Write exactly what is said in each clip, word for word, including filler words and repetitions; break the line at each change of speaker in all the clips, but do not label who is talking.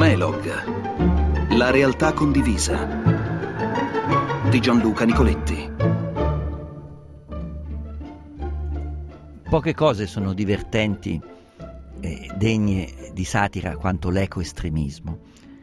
Monologue. La realtà condivisa di Gianluca Nicoletti.
Poche cose sono divertenti e degne di satira quanto l'ecoestremismo.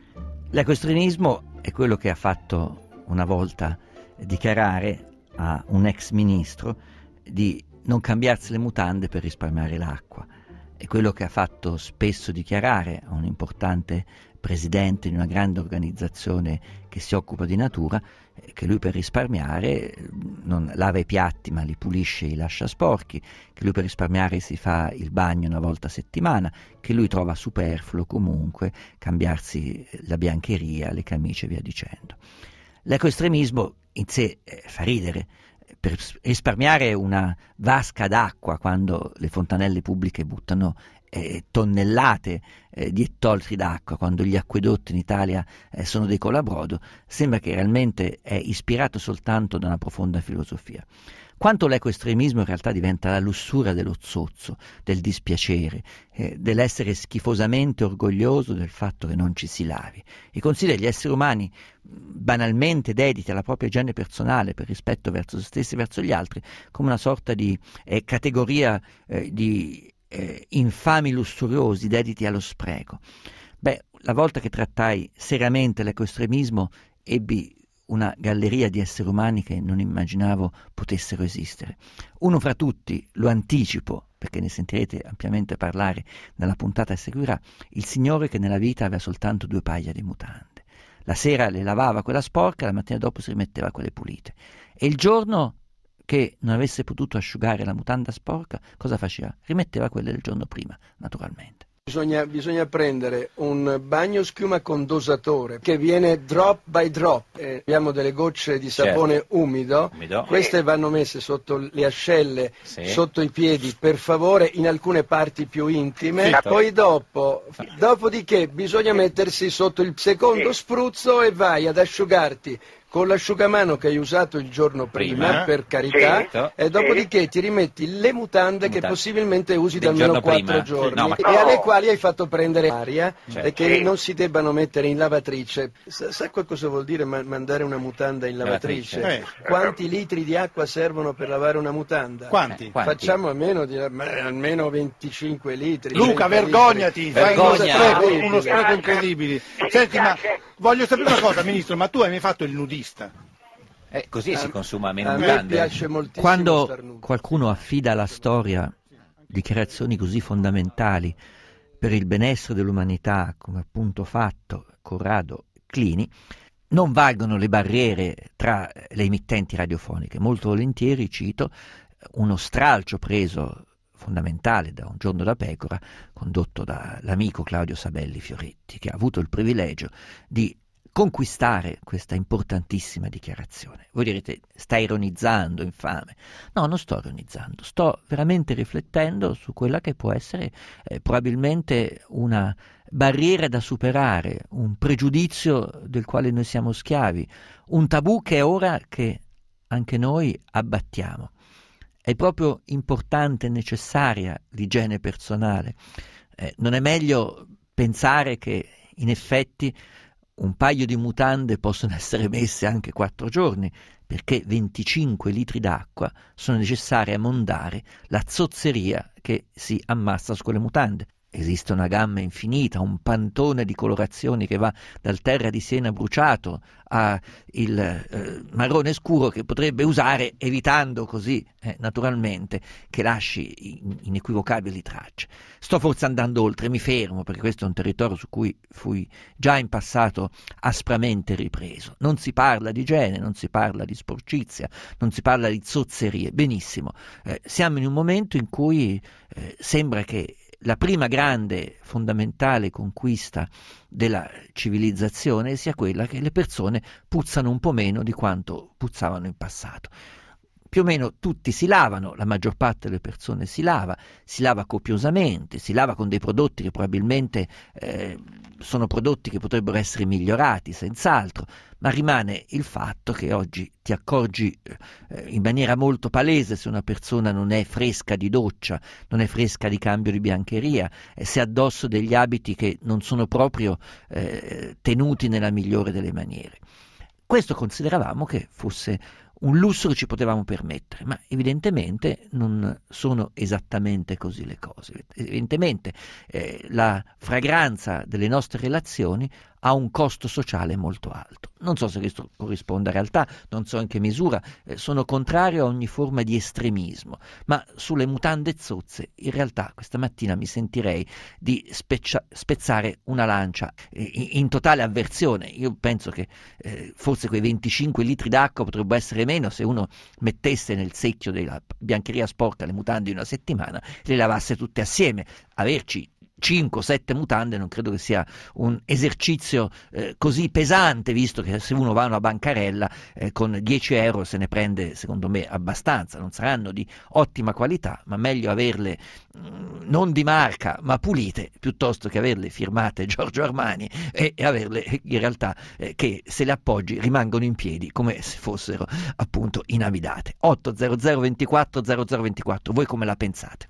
L'ecoestremismo è quello che ha fatto una volta dichiarare a un ex ministro di non cambiarsi le mutande per risparmiare l'acqua. È quello che ha fatto spesso dichiarare a un importante presidente di una grande organizzazione che si occupa di natura che lui per risparmiare non lava i piatti ma li pulisce e li lascia sporchi, che lui per risparmiare si fa il bagno una volta a settimana, che lui trova superfluo comunque cambiarsi la biancheria, le camicie e via dicendo. L'ecoestremismo in sé eh, fa ridere. Per risparmiare una vasca d'acqua quando le fontanelle pubbliche buttano eh, tonnellate eh, di ettolitri d'acqua, quando gli acquedotti in Italia eh, sono dei colabrodo, sembra che realmente è ispirato soltanto da una profonda filosofia. Quanto l'ecoestremismo in realtà diventa la lussuria dello zozzo, del dispiacere, eh, dell'essere schifosamente orgoglioso del fatto che non ci si lavi. E considera gli esseri umani banalmente dediti alla propria igiene personale per rispetto verso se stessi e verso gli altri come una sorta di eh, categoria eh, di eh, infami lussuriosi dediti allo spreco. Beh, la volta che trattai seriamente l'ecoestremismo ebbi una galleria di esseri umani che non immaginavo potessero esistere. Uno fra tutti, lo anticipo perché ne sentirete ampiamente parlare nella puntata che seguirà, il signore che nella vita aveva soltanto due paia di mutande. La sera le lavava quella sporca, la mattina dopo si rimetteva quelle pulite. E il giorno che non avesse potuto asciugare la mutanda sporca, cosa faceva? Rimetteva quelle del giorno prima, naturalmente.
Bisogna, bisogna prendere un bagno schiuma con dosatore che viene drop by drop. Eh, abbiamo delle gocce di sapone certo. umido. umido, queste vanno messe sotto le ascelle, sì. sotto i piedi, per favore, in alcune parti più intime. Sì. Poi dopo, dopodiché bisogna mettersi sotto il secondo spruzzo e vai ad asciugarti con l'asciugamano che hai usato il giorno prima, prima per carità, sì, e dopodiché sì. ti rimetti le mutande, mutande che possibilmente usi da almeno quattro giorni no, ma... e alle quali hai fatto prendere aria certo. e che sì. non si debbano mettere in lavatrice. Sa, sa cosa vuol dire ma- mandare una mutanda in lavatrice? lavatrice. Eh. Quanti litri di acqua servono per lavare una mutanda?
Quanti?
Eh, Facciamo almeno, di, almeno venticinque litri.
Luca, vergognati! Fai uno spreco, uno spreco incredibile. Senti, ma voglio sapere una cosa, Ministro, ma tu hai mai fatto il nudista?
Eh, così
a,
si consuma meno
a
mutande.
Me piace moltissimo.
Quando qualcuno affida alla storia dichiarazioni così fondamentali per il benessere dell'umanità, come appunto fatto Corrado Clini, non valgono le barriere tra le emittenti radiofoniche. Molto volentieri cito uno stralcio preso fondamentale da Un giorno da pecora, condotto dall'amico Claudio Sabelli Fioretti, che ha avuto il privilegio di conquistare questa importantissima dichiarazione. Voi direte, stai ironizzando, infame. No, non sto ironizzando, sto veramente riflettendo su quella che può essere eh, probabilmente una barriera da superare, un pregiudizio del quale noi siamo schiavi, un tabù che è ora che anche noi abbattiamo. È proprio importante e necessaria l'igiene personale. Eh, non è meglio pensare che in effetti un paio di mutande possono essere messe anche quattro giorni, perché venticinque litri d'acqua sono necessari a mondare la zozzeria che si ammassa su quelle mutande. Esiste una gamma infinita, un pantone di colorazioni che va dal terra di Siena bruciato a il eh, marrone scuro che potrebbe usare evitando così eh, naturalmente che lasci in, inequivocabili tracce. Sto forse andando oltre, mi fermo perché questo è un territorio su cui fui già in passato aspramente ripreso. Non si parla di igiene, non si parla di sporcizia, non si parla di zozzerie. Benissimo, eh, siamo in un momento in cui eh, sembra che la prima grande fondamentale conquista della civilizzazione sia quella che le persone puzzano un po' meno di quanto puzzavano in passato. più o meno tutti si lavano, la maggior parte delle persone si lava, si lava copiosamente, si lava con dei prodotti che probabilmente eh, sono prodotti che potrebbero essere migliorati, senz'altro, ma rimane il fatto che oggi ti accorgi eh, in maniera molto palese se una persona non è fresca di doccia, non è fresca di cambio di biancheria, eh, se ha addosso degli abiti che non sono proprio eh, tenuti nella migliore delle maniere. Questo consideravamo che fosse un lusso che ci potevamo permettere, ma evidentemente non sono esattamente così le cose. Evidentemente eh, la fragranza delle nostre relazioni ha un costo sociale molto alto. Non so se questo corrisponda a realtà, non so in che misura, eh, sono contrario a ogni forma di estremismo, ma sulle mutande zozze in realtà questa mattina mi sentirei di speccia- spezzare una lancia eh, in, in totale avversione. Io penso che eh, forse quei venticinque litri d'acqua potrebbero essere meno se uno mettesse nel secchio della biancheria sporca le mutande in una settimana e le lavasse tutte assieme. Averci cinque sette mutande non credo che sia un esercizio eh, così pesante, visto che se uno va a una bancarella eh, con dieci euro se ne prende secondo me abbastanza. Non saranno di ottima qualità, ma meglio averle mh, non di marca ma pulite piuttosto che averle firmate Giorgio Armani e, e averle in realtà eh, che se le appoggi rimangono in piedi come se fossero appunto inamidate. otto zero zero ventiquattro zero zero ventiquattro, voi come la pensate?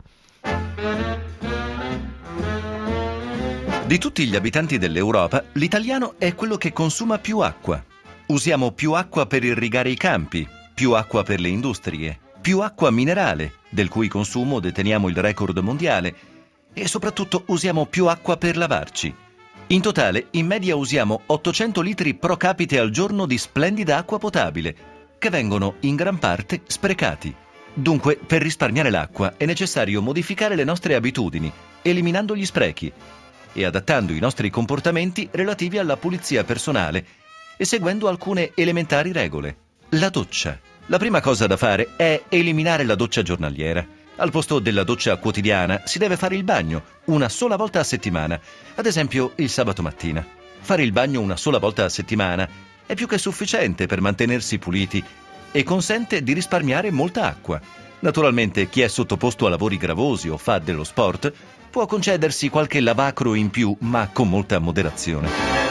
Di tutti gli abitanti dell'Europa, l'italiano è quello che consuma più acqua. Usiamo più acqua per irrigare i campi, più acqua per le industrie, più acqua minerale, del cui consumo deteniamo il record mondiale, e soprattutto usiamo più acqua per lavarci. In totale, in media usiamo ottocento litri pro capite al giorno di splendida acqua potabile, che vengono in gran parte sprecati. Dunque, per risparmiare l'acqua è necessario modificare le nostre abitudini, eliminando gli sprechi e adattando i nostri comportamenti relativi alla pulizia personale e seguendo alcune elementari regole. La doccia. La prima cosa da fare è eliminare la doccia giornaliera. Al posto della doccia quotidiana si deve fare il bagno una sola volta a settimana, ad esempio il sabato mattina. Fare il bagno una sola volta a settimana è più che sufficiente per mantenersi puliti e consente di risparmiare molta acqua. Naturalmente chi è sottoposto a lavori gravosi o fa dello sport può concedersi qualche lavacro in più, ma con molta moderazione.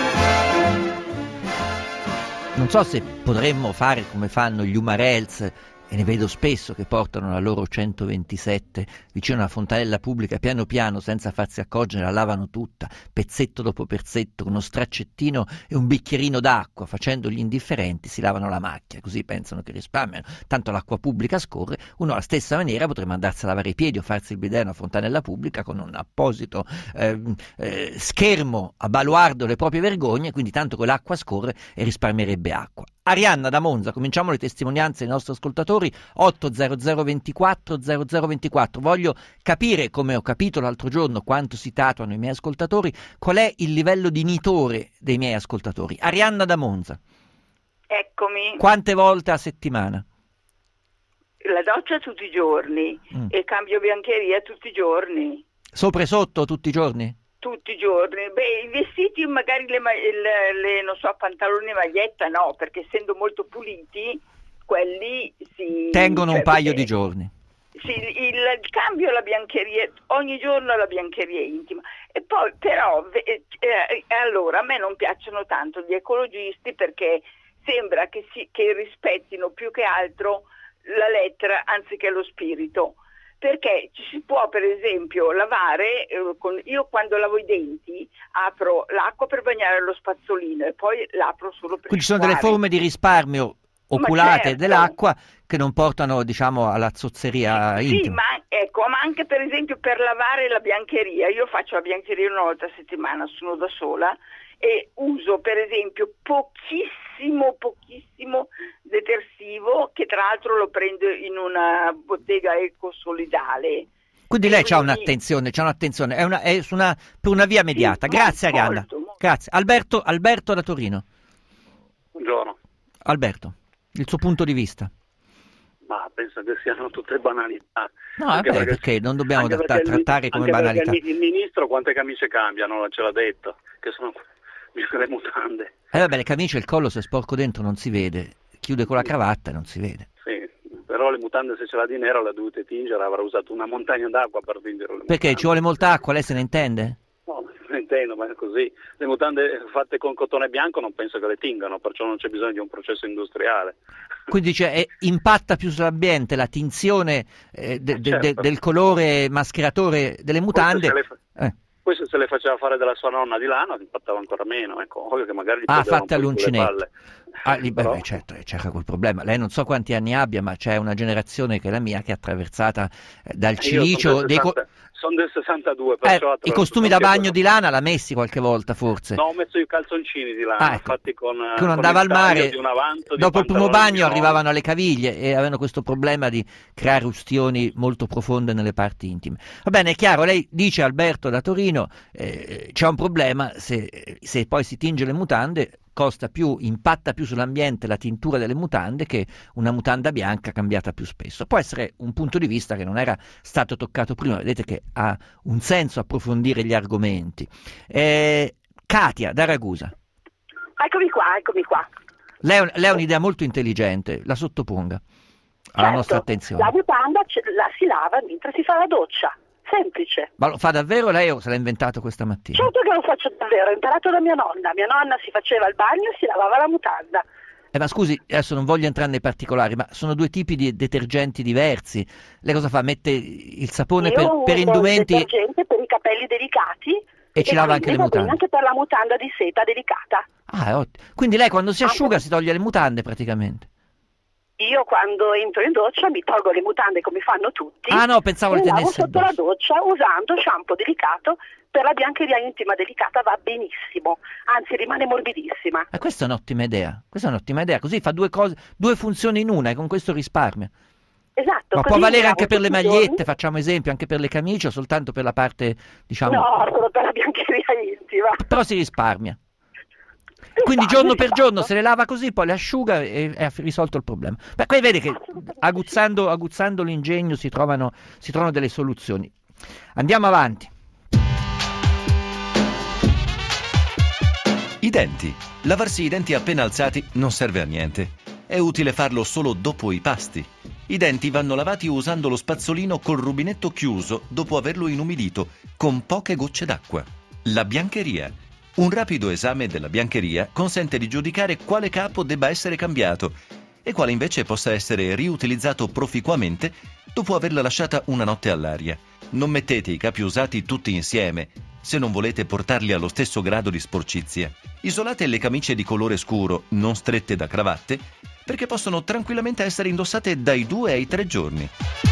Non so se potremmo fare come fanno gli Umarels, e ne vedo spesso che portano la loro centoventisette vicino a una fontanella pubblica, piano piano, senza farsi accorgere, la lavano tutta, pezzetto dopo pezzetto, con uno straccettino e un bicchierino d'acqua, facendo gli indifferenti si lavano la macchia, così pensano che risparmiano, tanto l'acqua pubblica scorre. Uno alla stessa maniera potrebbe andarsi a lavare i piedi o farsi il bidet in una fontanella pubblica con un apposito eh, eh, schermo a baluardo le proprie vergogne, quindi tanto che l'acqua scorre e risparmierebbe acqua. Arianna da Monza, cominciamo le testimonianze dei nostri ascoltatori. Otto zero zero ventiquattro zero zero ventiquattro. Voglio capire, come ho capito l'altro giorno quanto si tatuano i miei ascoltatori, qual è il livello di nitore dei miei ascoltatori. Arianna da Monza.
Eccomi.
Quante volte a settimana?
La doccia tutti i giorni mm. e cambio biancheria tutti i giorni.
Sopra e sotto tutti i giorni?
Tutti i giorni. Beh, i vestiti magari le, le, le non so, pantaloni e maglietta no, perché essendo molto puliti quelli si
tengono cioè, un paio
perché,
di giorni.
Sì, il, il cambio la biancheria ogni giorno la biancheria intima. E poi però eh, eh, allora a me non piacciono tanto gli ecologisti perché sembra che, si, che rispettino più che altro la lettera anziché lo spirito. Perché ci si può per esempio lavare, eh, con, io quando lavo i denti apro l'acqua per bagnare lo spazzolino e poi l'apro solo per
Quindi ci sono delle forme di risparmio oculate
certo.
dell'acqua che non portano diciamo alla zozzeria
sì,
intima.
Sì, ma, ecco, ma anche per esempio per lavare la biancheria, io faccio la biancheria una volta a settimana, sono da sola e uso per esempio pochissimo, pochissimo detersivo che tra l'altro lo prendo in una bottega ecosolidale.
Quindi lei c'ha un'attenzione, c'ha un'attenzione, è, una, è su una, per una via mediata. Sì, Grazie molto, Arianna. Molto, molto. Grazie. Alberto, Alberto da Torino.
Buongiorno.
Alberto, il suo punto di vista.
Ma penso che siano tutte banalità.
No, vabbè, perché, perché non dobbiamo da, da, trattare
il,
come banalità.
Il, il ministro quante camicie cambiano, ce l'ha detto, che sono le mutande.
Eh vabbè, le camicie, il collo se è sporco dentro non si vede, chiude con la cravatta e non si vede.
Sì, però le mutande se ce l'ha di nero le ha dovute tingere, avrà usato una montagna d'acqua per tingere le mutande.
Perché ci vuole molta acqua, lei se ne intende?
No, non ne intendo, ma è così. Le mutande fatte con cotone bianco non penso che le tingano, perciò non c'è bisogno di un processo industriale.
Quindi cioè, è, impatta più sull'ambiente la tinzione eh, de, de,
certo.
de, del colore mascheratore delle mutande.
Questo se, le, eh. questo se le faceva fare della sua nonna di lana impattava ancora meno, ecco, ovvio che magari gli
ah, fatte
un
all'uncinetto. Ah, lì,
Però...
beh, certo, c'era quel problema. Lei non so quanti anni abbia, ma c'è una generazione che è la mia che è attraversata eh, dal cilicio
sono del,
dei
sessanta,
co-
sono del sessantadue, perciò
eh, i costumi da bagno di lana l'ha messi qualche volta forse.
No, ho messo i calzoncini di lana,
ah, ecco.
fatti con
che uno
con
andava al mare,
di un avanzo,
dopo il primo bagno arrivavano alle
caviglie
caviglie e avevano questo problema di creare ustioni molto profonde nelle parti intime. Va bene, è chiaro, lei dice, Alberto da Torino, eh, c'è un problema, se, se poi si tinge le mutande costa più, impatta più sull'ambiente la tintura delle mutande che una mutanda bianca cambiata più spesso. Può essere un punto di vista che non era stato toccato prima, vedete che ha un senso approfondire gli argomenti. Eh, Katia da Ragusa.
Eccomi qua, eccomi qua.
Lei, lei ha un'idea molto intelligente, la sottoponga alla
certo,
nostra attenzione.
La mutanda la si lava mentre si fa la doccia. Semplice.
Ma lo fa davvero lei o se l'ha inventato questa mattina?
Certo che lo faccio davvero, ho imparato da mia nonna. Mia nonna si faceva il bagno e si lavava la mutanda.
Eh, ma scusi, adesso non voglio entrare nei particolari, ma sono due tipi di detergenti diversi. Lei cosa fa? Mette il sapone
Io
per, per indumenti?
Il detergente per i capelli delicati
e, e ci lava anche le mutande?
Anche per la mutanda di seta delicata.
Ah, è ottimo. Quindi lei quando si asciuga ah, si toglie le mutande praticamente?
Io quando entro in doccia mi tolgo le mutande come fanno tutti.
Ah no, pensavo le tenesse
sotto la doccia usando shampoo delicato. Per la biancheria intima delicata va benissimo, anzi rimane morbidissima.
Ma questa è un'ottima idea, questa è un'ottima idea, così fa due cose, due funzioni in una e con questo risparmia.
Esatto.
Ma può valere anche per le magliette, giorni. Facciamo esempio, anche per le camicie o soltanto per la parte, diciamo...
No, solo per la biancheria intima.
Però si risparmia. Quindi giorno per giorno se le lava così, poi le asciuga e ha risolto il problema. Beh, poi vede che aguzzando, aguzzando l'ingegno si trovano, si trovano delle soluzioni. Andiamo avanti.
I denti. Lavarsi i denti appena alzati non serve a niente. È utile farlo solo dopo i pasti. I denti vanno lavati usando lo spazzolino col rubinetto chiuso dopo averlo inumidito con poche gocce d'acqua. La biancheria. Un rapido esame della biancheria consente di giudicare quale capo debba essere cambiato e quale invece possa essere riutilizzato proficuamente dopo averla lasciata una notte all'aria. Non mettete i capi usati tutti insieme se non volete portarli allo stesso grado di sporcizia. Isolate le camicie di colore scuro, non strette da cravatte, perché possono tranquillamente essere indossate dai due ai tre giorni.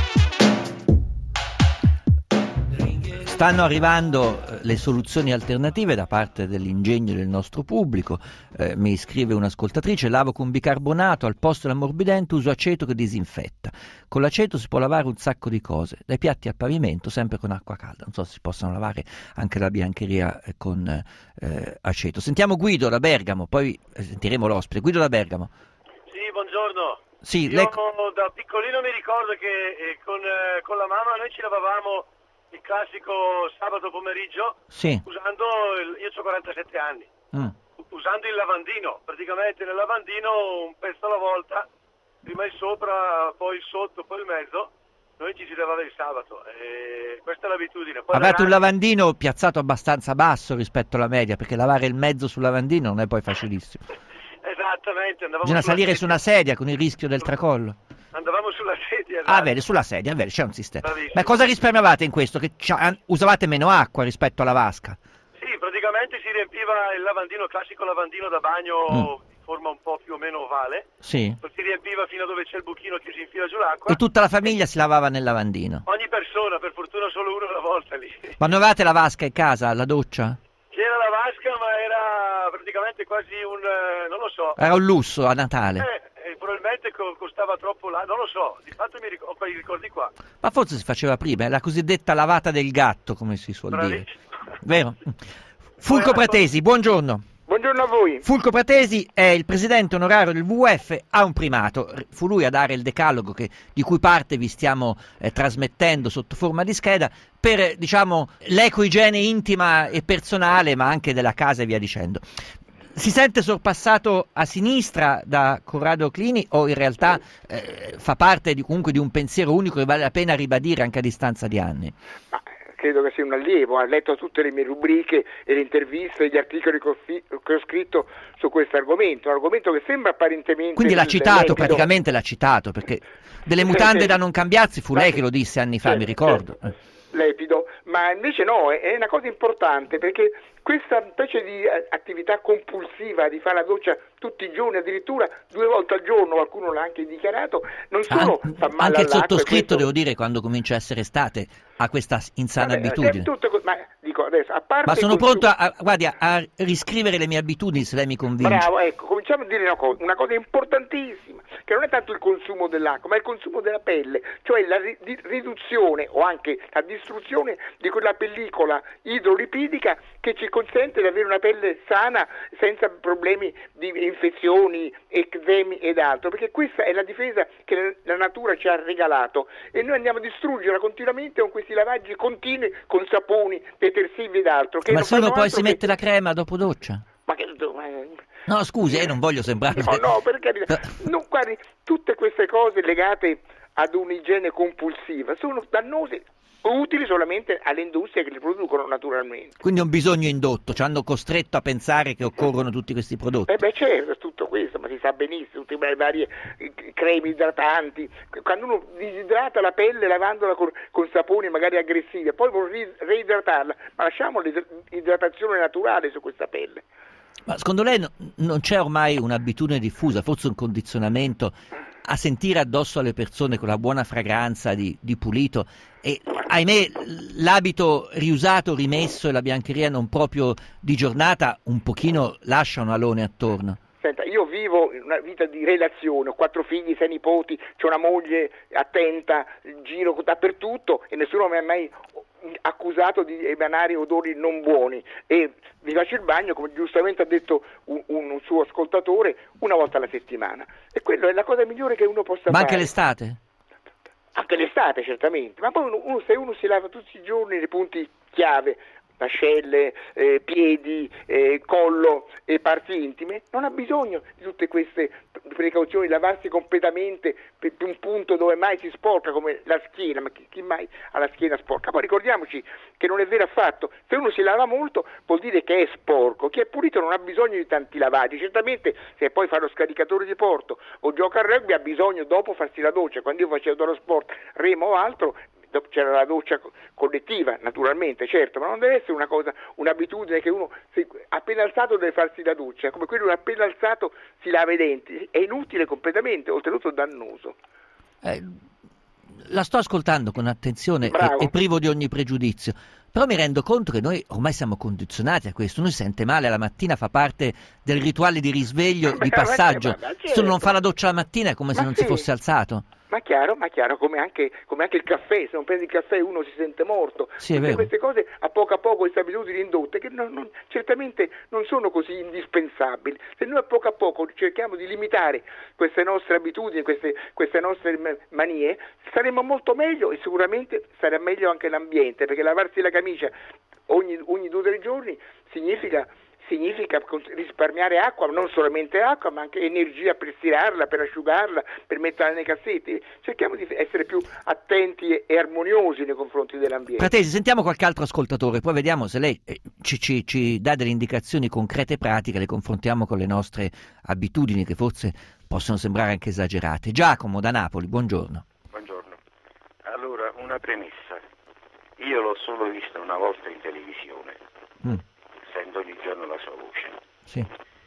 Stanno arrivando le soluzioni alternative da parte dell'ingegno del nostro pubblico. Eh, mi scrive un'ascoltatrice: lavo con bicarbonato, al posto dell'ammorbidente uso aceto che disinfetta. Con l'aceto si può lavare un sacco di cose, dai piatti al pavimento, sempre con acqua calda. Non so se si possono lavare anche la biancheria con eh, aceto. Sentiamo Guido da Bergamo, poi sentiremo l'ospite. Guido da Bergamo.
Sì, buongiorno.
Sì,
Io
lei...
da piccolino mi ricordo che eh, con, eh, con la mamma noi ci lavavamo il classico sabato pomeriggio,
sì.
usando, il, io ho quarantasette anni,
mm.
usando il lavandino, praticamente nel lavandino un pezzo alla volta, prima il sopra, poi il sotto, poi il mezzo, noi ci si lavava il sabato, e questa è l'abitudine. Poi
avete
ragazzi...
un lavandino piazzato abbastanza basso rispetto alla media, perché lavare il mezzo sul lavandino non è poi facilissimo.
Esattamente.
Bisogna salire su una sedia con il rischio del tracollo.
Andavamo sulla sedia. Esatto.
Ah, vedi, sulla sedia, vedi, c'è un sistema. Bravissimo. Ma cosa risparmiavate in questo? Che usavate meno acqua rispetto alla vasca?
Sì, praticamente si riempiva il lavandino, classico lavandino da bagno mm. di forma un po' più o meno ovale.
Sì.
Si riempiva fino a dove c'è il buchino che si infila giù l'acqua.
E tutta la famiglia si lavava nel lavandino?
Ogni persona, per fortuna solo uno alla volta lì.
Ma non avevate la vasca in casa, la doccia?
C'era la vasca, ma era praticamente quasi un, eh, non lo so.
Era un lusso a Natale.
Eh, eh, probabilmente co- costava troppo là, non lo so, di fatto mi ric- ho quei ricordi qua.
Ma forse si faceva prima, è la cosiddetta lavata del gatto, come si suol Bravissimo. dire. Vero? Fulco Pratesi, buongiorno.
Buongiorno a voi.
Fulco Pratesi è il presidente onorario del W W F, ha un primato. Fu lui a dare il decalogo che, di cui parte vi stiamo eh, trasmettendo sotto forma di scheda per, diciamo, l'ecoigiene intima e personale, ma anche della casa e via dicendo. si sente sorpassato a sinistra da Corrado Clini o in realtà eh, fa parte di, comunque di un pensiero unico che vale la pena ribadire anche a distanza di anni?
Ma credo che sia un allievo, ha letto tutte le mie rubriche e le interviste e gli articoli che ho, fi- che ho scritto su questo argomento, un argomento che sembra apparentemente...
Quindi l'ha citato,
lepido.
praticamente l'ha citato, perché delle mutande da non cambiarsi fu lei che lo disse anni fa, mi ricordo.
Lepido, ma invece no, è una cosa importante, perché questa specie di attività compulsiva di fare la doccia tutti i giorni, addirittura due volte al giorno, qualcuno l'ha anche dichiarato, non solo
An-
fa male
anche il sottoscritto,
questo...
devo dire, quando comincia a essere estate ha questa insana
Vabbè,
abitudine.
tutto, ma, dico, adesso, a parte
ma sono
consum...
pronto a, a, guardi, a, a riscrivere le mie abitudini se lei mi convince.
Bravo, ecco, cominciamo a dire una cosa, una cosa importantissima, che non è tanto il consumo dell'acqua, ma il consumo della pelle, cioè la ri- di- riduzione o anche la distruzione di quella pellicola idrolipidica che ci consente di avere una pelle sana senza problemi di infezioni, eczemi ed altro, perché questa è la difesa che la natura ci ha regalato e noi andiamo a distruggerla continuamente con questi lavaggi continui con saponi, detersivi ed altro. Che
ma
non
se uno poi si
che...
mette la crema dopo doccia?
Ma che...
No, scusi, eh, non voglio sembrare...
No, no, per carità. No, guardi, tutte queste cose legate ad un'igiene compulsiva sono dannose, utili solamente alle industrie che li producono naturalmente.
Quindi è un bisogno indotto, ci hanno costretto a pensare che occorrono tutti questi prodotti.
Eh beh certo, tutto questo, ma si sa benissimo, tutte le varie creme idratanti, quando uno disidrata la pelle lavandola con, con saponi magari aggressivi e poi vuole reidratarla, ma lasciamo l'idratazione naturale su questa pelle.
Ma secondo lei no, non c'è ormai un'abitudine diffusa, forse un condizionamento a sentire addosso alle persone con la buona fragranza di, di pulito e ahimè l'abito riusato, rimesso e la biancheria non proprio di giornata un pochino lascia un alone attorno?
Senta, io vivo una vita di relazione, ho quattro figli, sei nipoti, c'ho una moglie attenta, giro dappertutto e nessuno mi ha mai accusato di emanare odori non buoni e vi faccio il bagno, come giustamente ha detto un, un suo ascoltatore, una volta alla settimana e quello è la cosa migliore che uno possa
Ma
fare.
anche l'estate?
Anche l'estate certamente, ma poi uno, uno, se uno si lava tutti i giorni nei punti chiave, ascelle, eh, piedi, eh, collo e parti intime, non ha bisogno di tutte queste precauzioni, lavarsi completamente per un punto dove mai si sporca come la schiena, ma chi, chi mai ha la schiena sporca? Poi ricordiamoci che non è vero affatto, se uno si lava molto vuol dire che è sporco, chi è pulito non ha bisogno di tanti lavaggi, certamente se poi fa lo scaricatore di porto o gioca al rugby ha bisogno dopo farsi la doccia, quando io facevo lo sport, remo o altro, c'era la doccia collettiva naturalmente, certo, ma non deve essere una cosa, un'abitudine che uno se, appena alzato deve farsi la doccia, come quello appena alzato si lava i denti, è inutile completamente, oltretutto dannoso.
Eh, la sto ascoltando con attenzione e, e privo di ogni pregiudizio, però mi rendo conto che noi ormai siamo condizionati a questo, uno si sente male la mattina, fa parte del rituale di risveglio, di passaggio, se uno non fa la doccia la mattina è come ma se non sì. si fosse alzato.
Ma chiaro, ma chiaro, come anche, come anche il caffè, se non prendi il caffè uno si sente morto.
Sì,
Tutte queste cose a poco a poco, queste abitudini indotte che non, non, certamente non sono così indispensabili. Se noi a poco a poco cerchiamo di limitare queste nostre abitudini, queste, queste nostre manie, saremo molto meglio e sicuramente sarà meglio anche l'ambiente, perché lavarsi la camicia ogni, ogni due o tre giorni significa... significa risparmiare acqua, non solamente acqua, ma anche energia per stirarla, per asciugarla, per metterla nei cassetti. Cerchiamo di essere più attenti e armoniosi nei confronti dell'ambiente.
Pratesi, sentiamo qualche altro ascoltatore, poi vediamo se lei eh, ci, ci, ci dà delle indicazioni concrete e pratiche, le confrontiamo con le nostre abitudini che forse possono sembrare anche esagerate. Giacomo da Napoli, buongiorno.
Buongiorno. Allora, una premessa. Io l'ho solo vista una volta in televisione. Mm. Sento ogni giorno la sua voce.
Sì.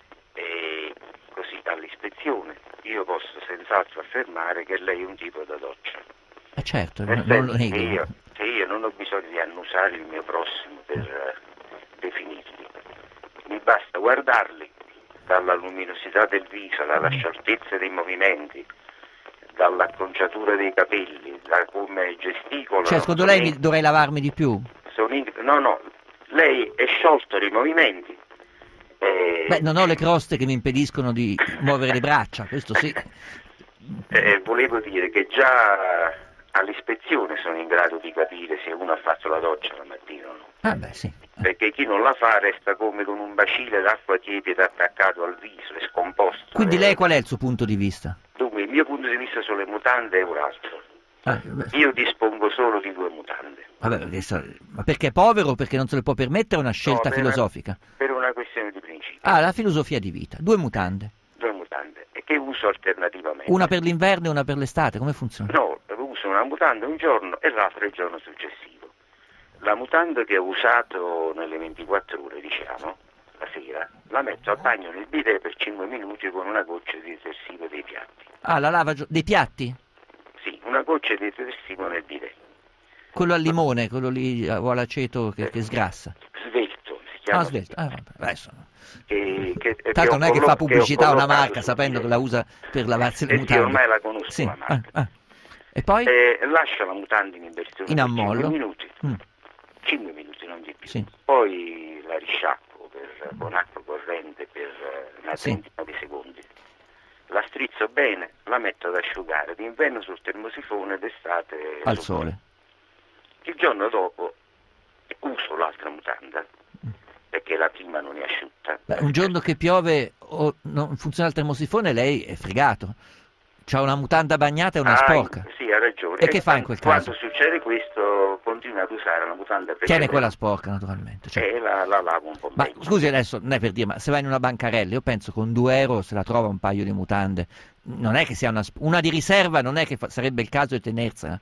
E così dall'ispezione io posso senz'altro affermare che lei è un tipo da doccia.
Eh certo,
Nel
non lo
nego. Che
nego.
io, che io non ho bisogno di annusare il mio prossimo per uh, definirli. Mi basta guardarli dalla luminosità del viso, dalla scioltezza dei movimenti, dall'acconciatura dei capelli, da come gesticola.
Cioè, secondo lei mi, dovrei lavarmi di più?
In... No, no. Lei è sciolto nei movimenti. E...
Beh, non ho le croste che mi impediscono di muovere le braccia, questo sì.
Eh, volevo dire che già all'ispezione sono in grado di capire se uno ha fatto la doccia la mattina o no.
Ah beh, sì.
Perché chi non la fa resta come con un bacile d'acqua tiepida attaccato al viso, è scomposto.
Quindi
eh.
lei qual è il suo punto di vista?
Dunque, il mio punto di vista sulle mutande è un altro.
Ah,
Io dispongo solo di due mutande.
Vabbè, perché, ma perché è povero o perché non se le può permettere? È una scelta
no, per
filosofica?
Una, per una questione di principio.
Ah, la filosofia di vita. Due mutande.
Due mutande. E che uso alternativamente.
Una per l'inverno e una per l'estate, come funziona?
No, uso una mutanda un giorno e l'altra il giorno successivo. La mutanda che ho usato nelle ventiquattro ore, diciamo, la sera, la metto a bagno nel bidet per cinque minuti con una goccia di detersivo dei piatti.
Ah, la lavaggio dei piatti?
Sì, una goccia di detersivo nel bidet.
Quello al limone, quello lì o all'aceto che, che sgrassa?
Svelto, si chiama.
Ah, svelto. Ah, vabbè, adesso.
Che, che,
Tanto
che
non è che fa pubblicità a una marca
sul
sapendo
bidet.
che la usa per lavarsi le
Eh
mutande.
sì, ormai la conosco
Sì.
la marca.
Ah, ah. E poi?
Eh, lascia la mutanda in immersione
In
per
ammollo?
cinque minuti.
Mm.
cinque minuti, non di più.
Sì.
Poi la risciacquo per, con acqua corrente per una
Sì.
trentina di secondi. La strizzo bene, la metto ad asciugare d'inverno sul termosifone, d'estate
Al
sul
sole.
Il giorno dopo uso l'altra mutanda perché la prima non è asciutta.
Beh, un giorno che piove o non funziona il termosifone, lei è fregato. C'ha una mutanda bagnata e una
Ah,
sporca.
Sì, ha ragione.
E che fa in quel caso?
Quando succede questo, continua ad usare la mutanda precedente.
Tiene quella sporca, naturalmente. Cioè.
E la, la lavo un po'
Ma
meglio.
scusi adesso, non è per dire, ma se va in una bancarella, io penso con due euro se la trova un paio di mutande. Non è che sia una, sp- una di riserva, non è che fa- sarebbe il caso di tenersela.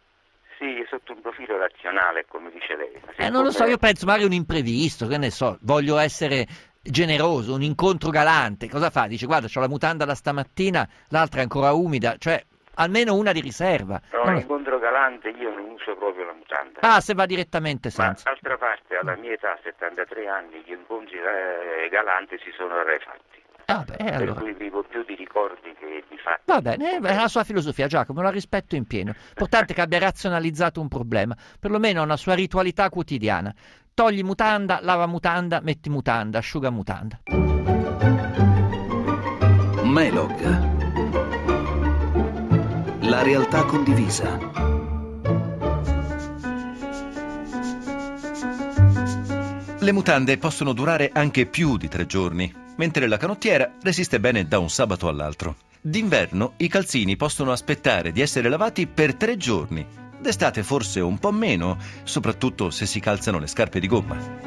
Sì, sotto un profilo razionale, come dice lei.
Eh, non lo so, io penso magari un imprevisto, che ne so, voglio essere generoso, un incontro galante. Cosa fa? Dice, guarda, c'ho la mutanda da stamattina, l'altra è ancora umida, cioè almeno una di riserva.
No,
Non
un
lo-
incontro galante io non uso proprio la mutanda.
Ah, se va direttamente
Ma
senza.
d'altra parte, alla mia età, settantatré anni, gli incontri eh, galanti si sono rarefatti.
Ah, beh,
Per
allora.
cui vivo più di ricordi che di fatti.
Va bene, è la sua filosofia, Giacomo, la rispetto in pieno. L'importante è che abbia razionalizzato un problema, perlomeno ha una sua ritualità quotidiana. Togli mutanda, lava mutanda, metti mutanda, asciuga mutanda.
Melog. La realtà condivisa.
Le mutande possono durare anche più di tre giorni, mentre la canottiera resiste bene da un sabato all'altro. D'inverno i calzini possono aspettare di essere lavati per tre giorni. D'estate forse un po' meno, soprattutto se si calzano le scarpe di gomma.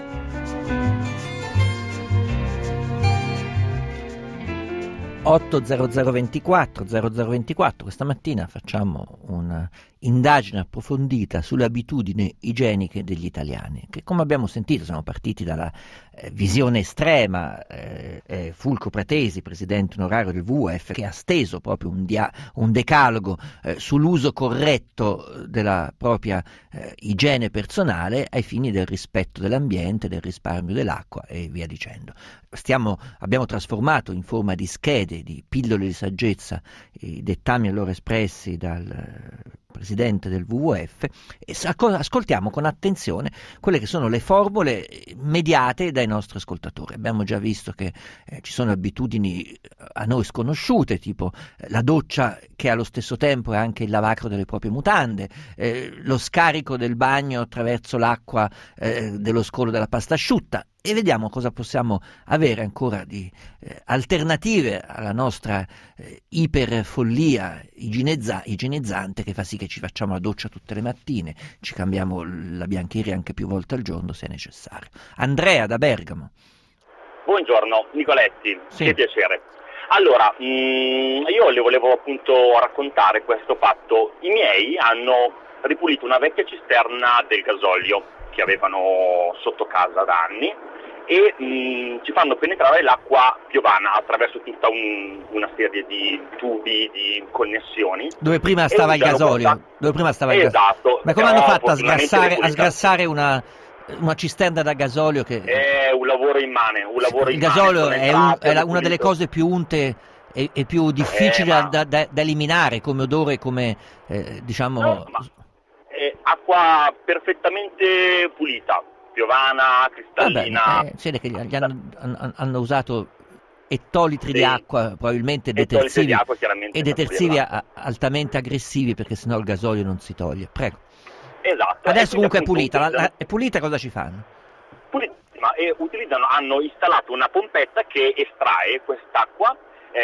otto zero zero ventiquattro zero zero ventiquattro, questa mattina facciamo un'indagine approfondita sulle abitudini igieniche degli italiani, che come abbiamo sentito siamo partiti dalla eh, visione estrema, eh, eh, Fulco Pratesi, presidente onorario del W W F, che ha steso proprio un, dia- un decalogo eh, sull'uso corretto della propria eh, igiene personale ai fini del rispetto dell'ambiente, del risparmio dell'acqua e via dicendo. Stiamo, abbiamo trasformato in forma di schede, di pillole di saggezza, i dettami allora espressi dal eh, presidente del W W F e ascoltiamo con attenzione quelle che sono le formule mediate dai nostri ascoltatori. Abbiamo già visto che eh, ci sono abitudini a noi sconosciute, tipo eh, la doccia che allo stesso tempo è anche il lavacro delle proprie mutande, eh, lo scarico del bagno attraverso l'acqua eh, dello scolo della pasta asciutta. E vediamo cosa possiamo avere ancora di eh, alternative alla nostra eh, iperfollia igienizza- igienizzante che fa sì che ci facciamo la doccia tutte le mattine, ci cambiamo la biancheria anche più volte al giorno se è necessario. Andrea da Bergamo.
Buongiorno, Nicoletti,
Sì.
che piacere. Allora, mh, io le volevo appunto raccontare questo fatto. I miei hanno ripulito una vecchia cisterna del gasolio che avevano sotto casa da anni e mh, ci fanno penetrare l'acqua piovana attraverso tutta un, una serie di tubi, di connessioni.
Dove prima stava
E
il
ci hanno
gasolio.
portato-
Dove prima stava il gasolio.
Esatto.
Ma come
però
hanno fatto a
fortunatamente
sgrassare, a
ripulita.
sgrassare una, una cisterna da gasolio che...
È un lavoro immane, un lavoro
Il
immane.
gasolio
sono
è, un-
entrate,
è la-
hanno
una delle
pulito.
cose più unte e, e più difficili
Eh, ma-
da, da- da eliminare come odore, come eh, diciamo...
No, ma è acqua perfettamente pulita, piovana, cristallina.
Vabbè, eh, si vede che gli, gli hanno, han- hanno usato ettolitri
sì.
di acqua, probabilmente
ettolitri
detersivi,
di acqua, chiaramente
e detersivi a, altamente aggressivi, perché sennò il gasolio non si toglie. Prego.
Esatto.
Adesso comunque è
appunto,
pulita, la, la, è pulita, cosa ci fanno?
Pulitissima, e utilizzano, hanno installato una pompetta che estrae quest'acqua,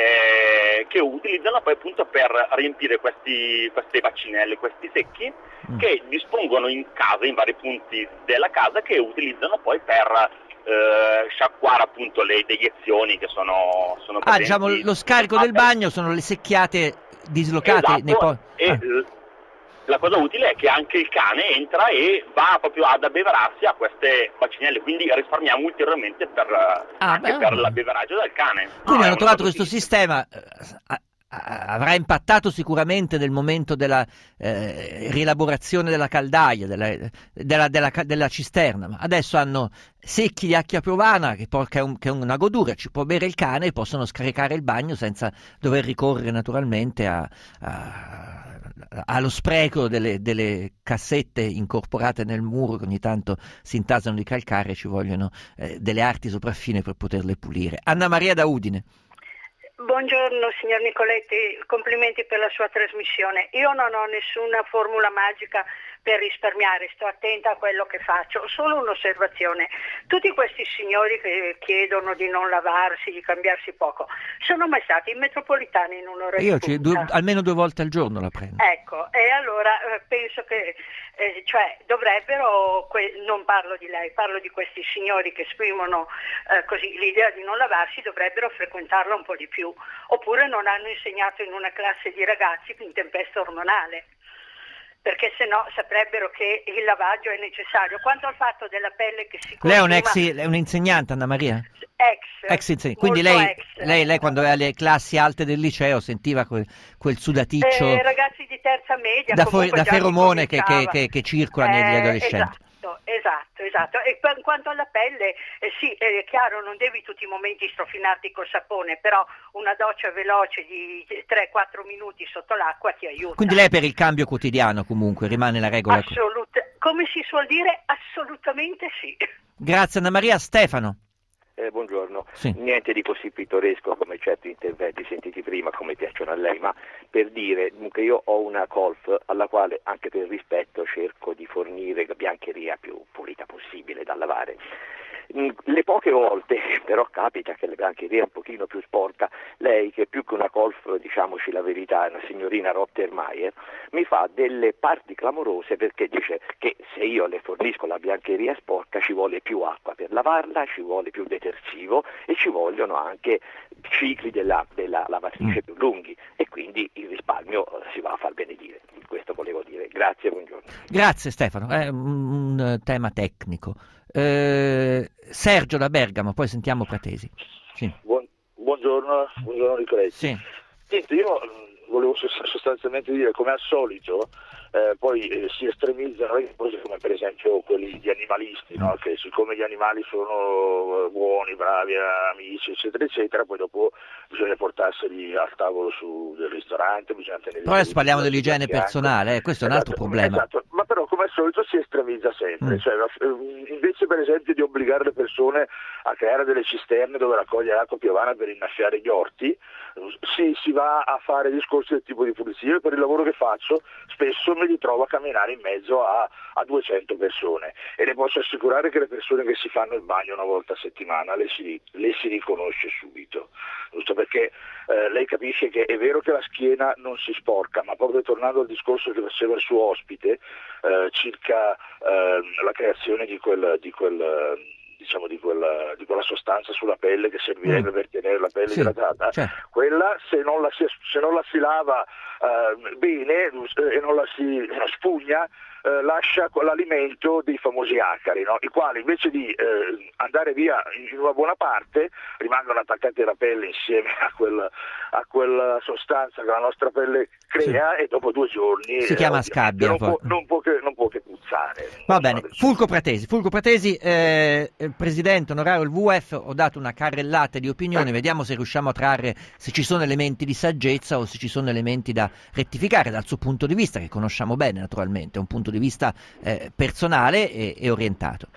eh, che utilizzano poi appunto per riempire questi, queste bacinelle, questi secchi, mm. che dispongono in casa, in vari punti della casa, che utilizzano poi per eh, sciacquare appunto le deiezioni che sono, sono
Ah,
presenti.
diciamo, lo scarico del bagno sono le secchiate dislocate
esatto,
nei po-
e
ah.
la cosa utile è che anche il cane entra e va proprio ad abbeverarsi a queste bacinelle, quindi risparmiamo ulteriormente per,
ah,
anche
beh,
per l'abbeveraggio del cane.
Quindi
no,
hanno trovato questo sistema, eh, avrà impattato sicuramente nel momento della eh, rielaborazione della caldaia, della, della, della, della cisterna, ma adesso hanno secchi di Acchia Piovana, che, porca è un, che è una godura, ci può bere il cane e possono scaricare il bagno senza dover ricorrere naturalmente a, a, allo spreco delle, delle cassette incorporate nel muro che ogni tanto si intasano di calcare, e ci vogliono eh, delle arti sopraffine per poterle pulire. Anna Maria da Udine.
Buongiorno signor Nicoletti, complimenti per la sua trasmissione. Io non ho nessuna formula magica per risparmiare, sto attenta a quello che faccio. Solo un'osservazione: tutti questi signori che chiedono di non lavarsi, di cambiarsi poco, sono mai stati in metropolitana in un'ora di
Io
punta?
ci, due, almeno due volte al giorno la prendo.
Ecco, e allora eh, penso che eh, cioè dovrebbero, que- non parlo di lei, parlo di questi signori che esprimono eh, così l'idea di non lavarsi, dovrebbero frequentarla un po' di più, oppure non hanno insegnato in una classe di ragazzi in tempesta ormonale, perché se no saprebbero che il lavaggio è necessario. Quanto al fatto della pelle che si consuma...
Lei è, un ex, è un'insegnante, Anna Maria?
Ex.
Ex insegnante. Quindi lei,
ex.
lei, lei quando era alle classi alte del liceo sentiva quel, quel sudaticcio...
Eh, ragazzi di terza media...
Da, fu- da feromone che, che, che, che circola
eh,
negli adolescenti.
Esatto, esatto, esatto. E per quanto alla pelle, eh, sì, è chiaro, non devi tutti i momenti strofinarti col sapone, però una doccia veloce di tre quattro minuti sotto l'acqua ti aiuta.
Quindi lei per il cambio quotidiano comunque rimane la regola?
Assolut- come si suol dire, assolutamente sì.
Grazie Anna Maria. Stefano.
Eh, buongiorno,
sì.
Niente di così pittoresco come certi interventi sentiti prima, come piacciono a lei, ma per dire che io ho una Golf alla quale, anche per rispetto, cerco di fornire biancheria più pulita possibile da lavare. Le poche volte però capita che la biancheria è un pochino più sporca, lei, che più che una Golf, diciamoci la verità, è una signorina Rottermeier, mi fa delle parti clamorose, perché dice che se io le fornisco la biancheria sporca ci vuole più acqua per lavarla, ci vuole più detersivo e ci vogliono anche cicli della, della lavatrice più lunghi, e quindi il risparmio si va a far benedire. Questo volevo dire. Grazie, buongiorno.
Grazie Stefano, è un, un tema tecnico. Eh, Sergio da Bergamo, poi sentiamo Pratesi. Sì.
Buon, buongiorno, buongiorno Nicoletti.
Sì.
Senti, io volevo sostanzialmente dire, come al solito, eh, poi eh, si estremizzano le cose, come per esempio quelli di animalisti, no? Che siccome gli animali sono buoni, bravi, amici, eccetera, eccetera, poi dopo bisogna portarseli al tavolo su del ristorante, bisogna tenere...
Però adesso parliamo dell'igiene personale, eh, questo è un
esatto,
altro problema.
Esatto, ma però come al solito si estremizza sempre, mm. cioè, invece per esempio di obbligare le persone a creare delle cisterne dove raccogliere acqua piovana per innaffiare gli orti, si, si va a fare discorsi del tipo di pulizia. Io per il lavoro che faccio spesso mi ritrovo a camminare in mezzo a, a duecento persone, e le posso assicurare che le persone che si fanno il bagno una volta a settimana le si, le si riconosce subito, giusto perché eh, lei capisce che è vero che la schiena non si sporca, ma proprio tornando al discorso che faceva il suo ospite eh, circa eh, la creazione di quel, di quel diciamo di quella, di quella sostanza sulla pelle che servirebbe mm. per tenere la pelle sì, idratata, cioè. Quella se non la si, se non la si lava uh, bene e non la si spugna, Uh, lascia l'alimento dei famosi acari, no? I quali invece di uh, andare via in una buona parte rimangono attaccati alla pelle insieme a, quel, a quella sostanza che la nostra pelle crea, sì. E dopo due giorni
si eh, chiama scabbia,
non può, non, può che, non può che puzzare.
Va bene, Fulco Pratesi, Fulco Pratesi eh, Presidente onorario del W W F, ho dato una carrellata di opinioni, vediamo se riusciamo a trarre se ci sono elementi di saggezza o se ci sono elementi da rettificare dal suo punto di vista, che conosciamo bene naturalmente, un punto di vista eh, personale e, e orientato.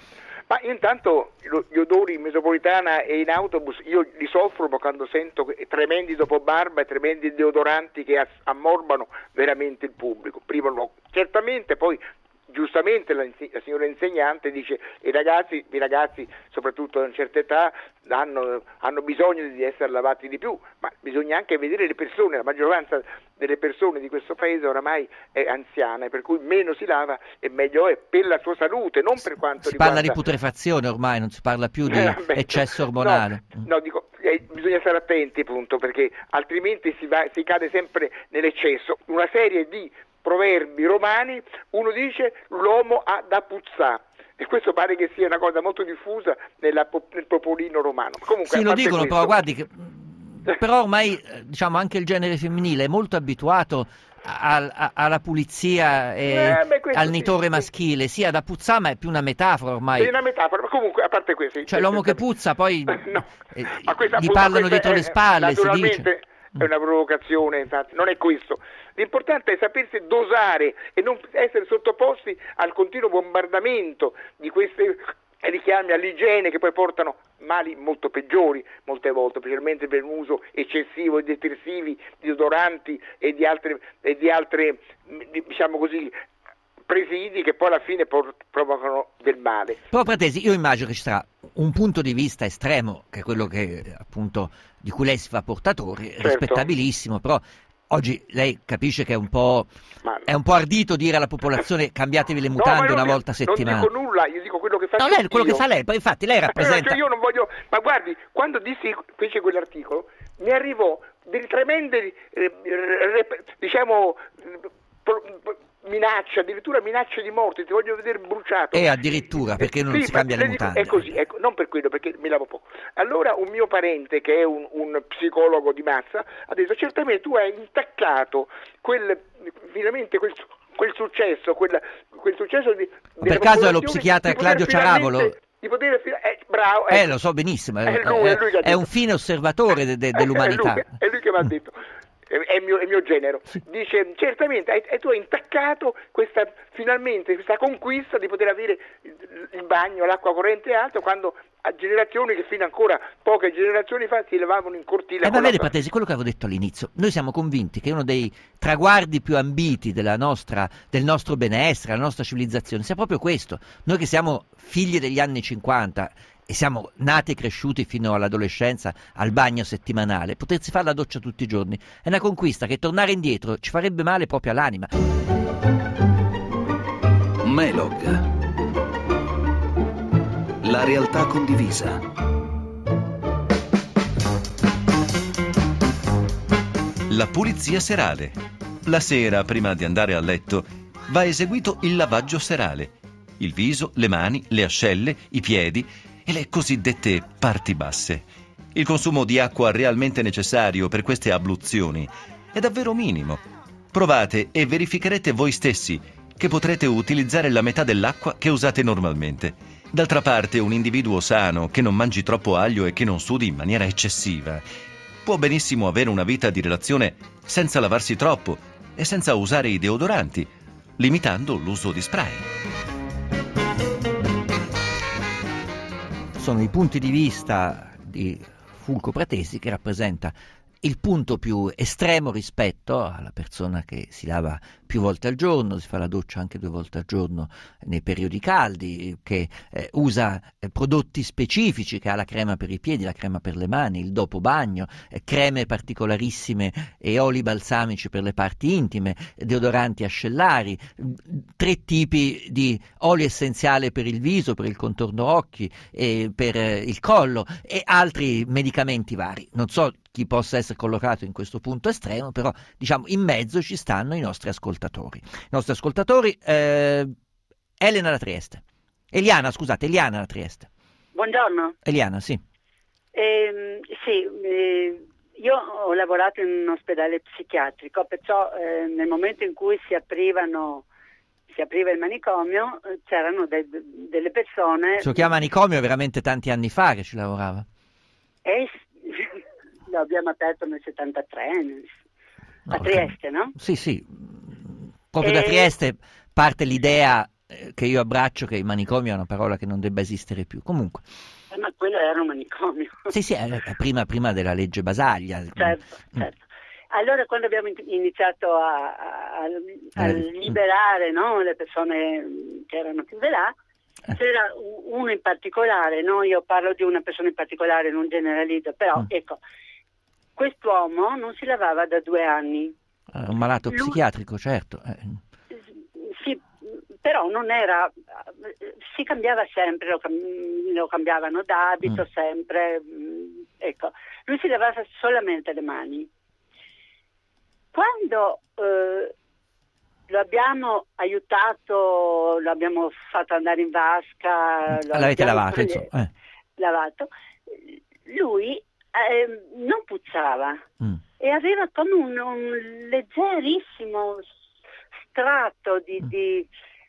Ma intanto gli odori in metropolitana e in autobus io li soffro quando sento tremendi dopo barba e tremendi deodoranti che ammorbano veramente il pubblico. Primo luogo. Certamente poi giustamente la, la signora insegnante dice i ragazzi, i ragazzi soprattutto a una certa età hanno, hanno bisogno di essere lavati di più, ma bisogna anche vedere le persone, la maggioranza delle persone di questo paese oramai è anziana e per cui meno si lava e meglio è per la sua salute, non per quanto
si
riguarda...
parla di putrefazione ormai, non si parla più di
eh, beh,
eccesso ormonale.
No, no dico, eh, bisogna stare attenti appunto perché altrimenti si, va, si cade sempre nell'eccesso. Una serie di proverbi romani, uno dice l'uomo ha da puzzà e questo pare che sia una cosa molto diffusa nella, nel popolino romano. Comunque,
sì, lo dicono,
questo...
però guardi che però ormai diciamo anche il genere femminile è molto abituato a, a, alla pulizia e
eh, beh,
al nitore
sì,
maschile, sia da puzzà, ma è più una metafora ormai.
È una metafora, ma comunque a parte questo,
cioè l'uomo che puzza poi
no.
eh,
ma questa,
gli
appunto,
parlano
questa
dietro
è,
le spalle, si dice.
È una provocazione, infatti, non è questo. L'importante è sapersi dosare e non essere sottoposti al continuo bombardamento di questi richiami all'igiene che poi portano mali molto peggiori molte volte, specialmente per l'uso eccessivo di detersivi, di odoranti e di altre, e di altre diciamo così, presidi che poi alla fine provocano del male.
Però Pratesi, io immagino che ci sarà un punto di vista estremo, che è quello che appunto di cui lei si fa portatore, certo. Rispettabilissimo, però oggi lei capisce che è un po',
ma...
è un po' ardito dire alla popolazione cambiatevi le mutande
no,
una
io,
volta a settimana.
Non dico nulla, io dico quello che faccio
no, lei, quello
io.
che fa lei, poi infatti lei rappresenta...
Cioè io non voglio... Ma guardi, quando dissi, fece quell'articolo, mi arrivò delle tremende, eh, diciamo... minacce, addirittura minacce di morte, ti voglio vedere bruciato.
E addirittura, perché non
sì,
si cambia le
dico,
mutande.
è così, ecco, non per quello, perché mi lavo poco. Allora un mio parente, che è un, un psicologo di massa, ha detto certamente tu hai intaccato quel, finalmente quel, quel successo, quel, quel successo di...
Per caso è lo psichiatra Claudio Ciaravolo?
Di poter, eh, bravo,
eh,
ecco.
lo so benissimo, è,
è, lui, è, lui
è un fine osservatore de, de, dell'umanità.
È lui, è lui che mi ha detto. È il mio, è il mio genero, dice certamente hai, hai, tu hai intaccato questa, finalmente questa conquista di poter avere il, il bagno, l'acqua corrente e altro quando a generazioni che fino ancora poche generazioni fa si levavano in cortile.
Eh, ma vede Pratesi, quello che avevo detto all'inizio, noi siamo convinti che uno dei traguardi più ambiti della nostra, del nostro benessere, della nostra civilizzazione sia proprio questo, noi che siamo figli degli anni cinquanta e siamo nati e cresciuti fino all'adolescenza al bagno settimanale, potersi fare la doccia tutti i giorni è una conquista che tornare indietro ci farebbe male proprio all'anima.
Melog, la realtà condivisa.
La pulizia serale. La sera, prima di andare a letto, va eseguito il lavaggio serale. Il viso, le mani, le ascelle, i piedi e le cosiddette parti basse. Il consumo di acqua realmente necessario per queste abluzioni è davvero minimo. Provate e verificherete voi stessi che potrete utilizzare la metà dell'acqua che usate normalmente. D'altra parte, un individuo sano che non mangi troppo aglio e che non sudi in maniera eccessiva può benissimo avere una vita di relazione senza lavarsi troppo e senza usare i deodoranti, limitando l'uso di spray.
Sono i punti di vista di Fulco Pratesi, che rappresenta il punto più estremo rispetto alla persona che si lava più volte al giorno, si fa la doccia anche due volte al giorno nei periodi caldi, che eh, usa eh, prodotti specifici, che ha la crema per i piedi, la crema per le mani, il dopo bagno, eh, creme particolarissime e oli balsamici per le parti intime, deodoranti ascellari, tre tipi di olio essenziale per il viso, per il contorno occhi e per eh, il collo e altri medicamenti vari. Non so chi possa essere collocato in questo punto estremo, però diciamo in mezzo ci stanno i nostri ascoltatori. I nostri ascoltatori, eh, Elena da Trieste. Eliana, scusate, Eliana da Trieste.
Buongiorno.
Eliana, sì.
Eh, sì, eh, io ho lavorato in un ospedale psichiatrico, perciò eh, nel momento in cui si aprivano si apriva il manicomio, eh, c'erano de- delle persone...
Si chiama manicomio veramente tanti anni fa che ci lavorava.
Eh, lo abbiamo aperto nel settantatré, a
no,
Trieste, no?
Sì, sì. Proprio
e...
da Trieste parte l'idea che io abbraccio, che il manicomio è una parola che non debba esistere più. Comunque.
Eh, ma quello era un manicomio.
Sì, sì, prima, prima della legge Basaglia.
Certo, certo. Allora quando abbiamo iniziato a, a, a liberare, no, le persone che erano chiuse là, c'era uno in particolare, no? Io parlo di una persona in particolare, non generalizzo, però mm. ecco, quest'uomo non si lavava da due anni.
Un malato Lui... psichiatrico, certo. Eh.
Sì, però non era, si cambiava sempre, lo, lo cambiavano d'abito mm. sempre, ecco, lui si lavava solamente le mani. Quando eh, lo abbiamo aiutato, lo abbiamo fatto andare in vasca,
l'avete lavato, insomma. Eh.
lavato, lui eh, non puzzava mm. e aveva come un, un leggerissimo strato di, mm. di,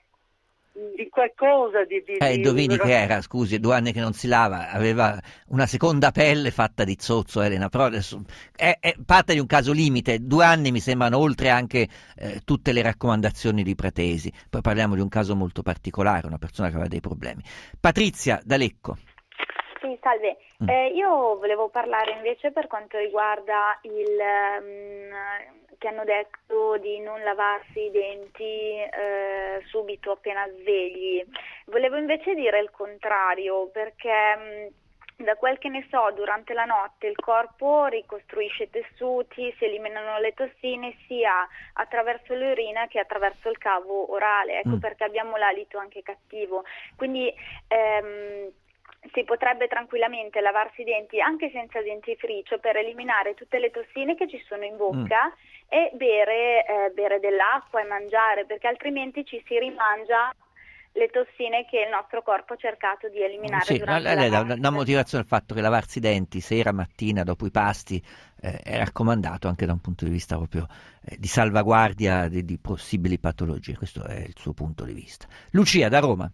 di qualcosa di, di,
eh,
di
indovini
un...
che era, scusi, due anni che non si lava, aveva una seconda pelle fatta di zozzo, Elena, però adesso è, è parte di un caso limite, due anni mi sembrano oltre anche eh, tutte le raccomandazioni di Pratesi, poi parliamo di un caso molto particolare, una persona che aveva dei problemi. Patrizia da Lecco.
Sì, salve, mm. eh, io volevo parlare invece per quanto riguarda il um, che hanno detto di non lavarsi i denti eh, subito appena svegli. Volevo invece dire il contrario, perché mh, da quel che ne so, durante la notte il corpo ricostruisce i tessuti, si eliminano le tossine sia attraverso l'urina che attraverso il cavo orale, ecco mm. perché abbiamo l'alito anche cattivo. Quindi ehm, si potrebbe tranquillamente lavarsi i denti anche senza dentifricio per eliminare tutte le tossine che ci sono in bocca mm. e bere, eh, bere dell'acqua e mangiare, perché altrimenti ci si rimangia le tossine che il nostro corpo ha cercato di eliminare
sì,
durante
la,
la
la,
notte.
La motivazione del fatto che lavarsi i denti sera, mattina, dopo i pasti eh, è raccomandato anche da un punto di vista proprio eh, di salvaguardia di, di possibili patologie, questo è il suo punto di vista. Lucia da Roma.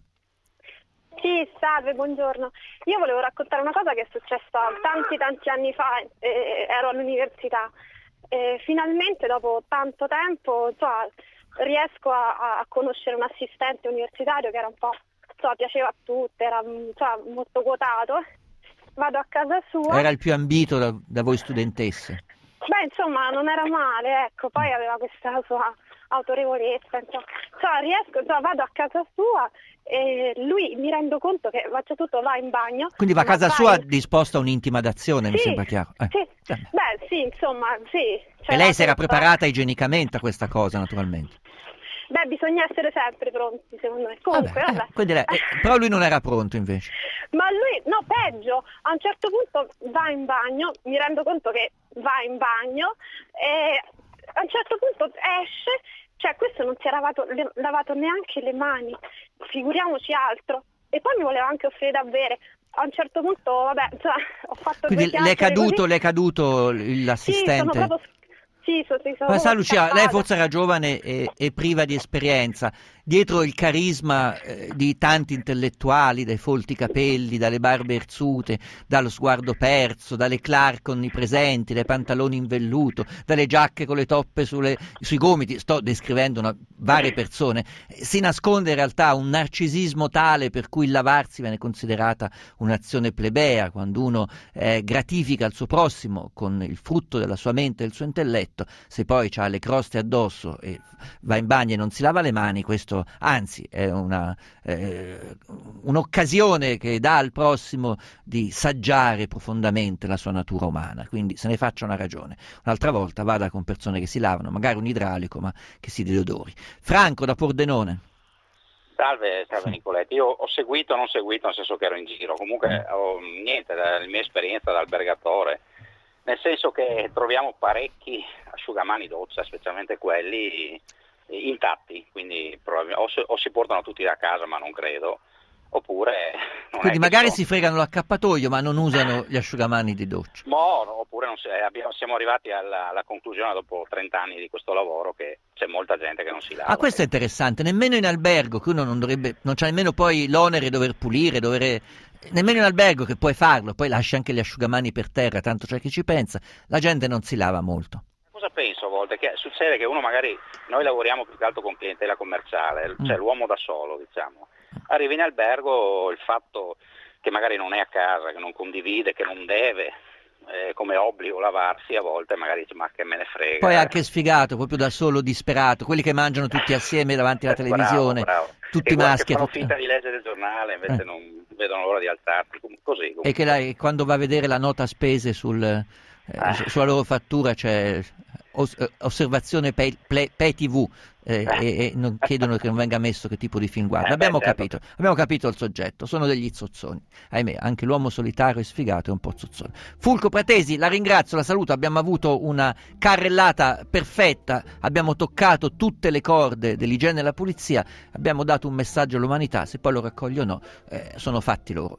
Sì, salve, buongiorno. Io volevo raccontare una cosa che è successa tanti tanti anni fa, eh, ero all'università. Eh, finalmente dopo tanto tempo insomma, riesco a, a conoscere un assistente universitario che era un po', insomma, piaceva a tutte, era insomma, molto quotato. Vado a casa sua.
Era il più ambito da, da voi studentesse?
Beh, insomma, non era male, ecco, poi aveva questa sua autorevolezza, insomma, insomma riesco, insomma, vado a casa sua e lui mi rendo conto che faccio tutto, va in bagno.
Quindi va a casa
vai...
sua disposta a un'intimazione,
sì,
mi sembra chiaro. Eh.
Sì. Beh, sì, insomma, sì.
E lei si era preparata igienicamente a questa cosa, naturalmente?
Beh, bisogna essere sempre pronti, secondo me. Comunque,
vabbè,
vabbè.
Eh, quindi lei, eh, però lui non era pronto, invece.
Ma lui, no, peggio, a un certo punto va in bagno, mi rendo conto che va in bagno e a un certo punto esce, cioè questo non si era lavato, le, lavato neanche le mani, figuriamoci altro, e poi mi voleva anche offrire da bere. A un certo punto, vabbè, cioè, ho fatto
quindi
due
le è caduto,
così.
le è caduto l'assistente?
Sì, sono proprio... Sì, so, sì,
ma sa Lucia, lei forse era giovane e, e priva di esperienza, dietro il carisma eh, di tanti intellettuali, dai folti capelli, dalle barbe irsute, dallo sguardo perso, dalle Clark onnipresenti, dai pantaloni in velluto, dalle giacche con le toppe sulle, sui gomiti, sto descrivendo una, varie persone, si nasconde in realtà un narcisismo tale per cui il lavarsi viene considerata un'azione plebea, quando uno eh, gratifica il suo prossimo con il frutto della sua mente e del suo intelletto. Se poi ha le croste addosso e va in bagno e non si lava le mani, questo anzi è una, eh, un'occasione che dà al prossimo di saggiare profondamente la sua natura umana, quindi se ne faccia una ragione. Un'altra volta vada con persone che si lavano, magari un idraulico, ma che si dia odori. Franco da Pordenone.
Salve, salve Nicoletti, io ho seguito, non seguito, nel senso che ero in giro, comunque ho, niente, dalla mia esperienza da albergatore, nel senso che troviamo parecchi asciugamani doccia, specialmente quelli intatti, quindi o, se, o si portano tutti da casa, ma non credo, oppure... Non
quindi
è
magari
so.
si fregano l'accappatoio, ma non usano gli asciugamani di doccia.
No, no, oppure non si, abbiamo, siamo arrivati alla, alla conclusione dopo trenta anni di questo lavoro che c'è molta gente che non si lava.
Ah, questo è interessante, nemmeno in albergo, che uno non dovrebbe, non c'ha nemmeno poi l'onere di dover pulire, dover... nemmeno in albergo che puoi farlo, poi lasci anche gli asciugamani per terra, tanto c'è chi ci pensa, la gente non si lava molto.
cosa penso a volte? Che succede che uno magari, noi lavoriamo più che altro con clientela commerciale, cioè l'uomo da solo, diciamo. Arrivi in albergo, il fatto che magari non è a casa, che non condivide, che non deve, eh, come obbligo lavarsi, a volte magari dice ma che me ne frega.
Poi anche sfigato, proprio da solo, disperato, quelli che mangiano tutti assieme davanti alla televisione,
bravo, bravo.
tutti
e
maschi.
Che fanno
tutti...
finta di leggere il giornale, invece
eh.
non vedono l'ora di alzarsi, così. Comunque.
E che la, quando va a vedere la nota spese sul, eh, ah. sulla loro fattura c'è os, osservazione pay, play, pay tivù eh, eh. E, e non chiedono che non venga messo che tipo di film guarda.
Eh,
abbiamo
beh, certo.
capito, abbiamo capito il soggetto, sono degli zozzoni. Ahimè, anche l'uomo solitario e sfigato è un po' zozzone. Fulco Pratesi, la ringrazio, la saluto, abbiamo avuto una carrellata perfetta, abbiamo toccato tutte le corde dell'igiene e della pulizia, abbiamo dato un messaggio all'umanità, se poi lo raccoglie o no, eh, sono fatti loro.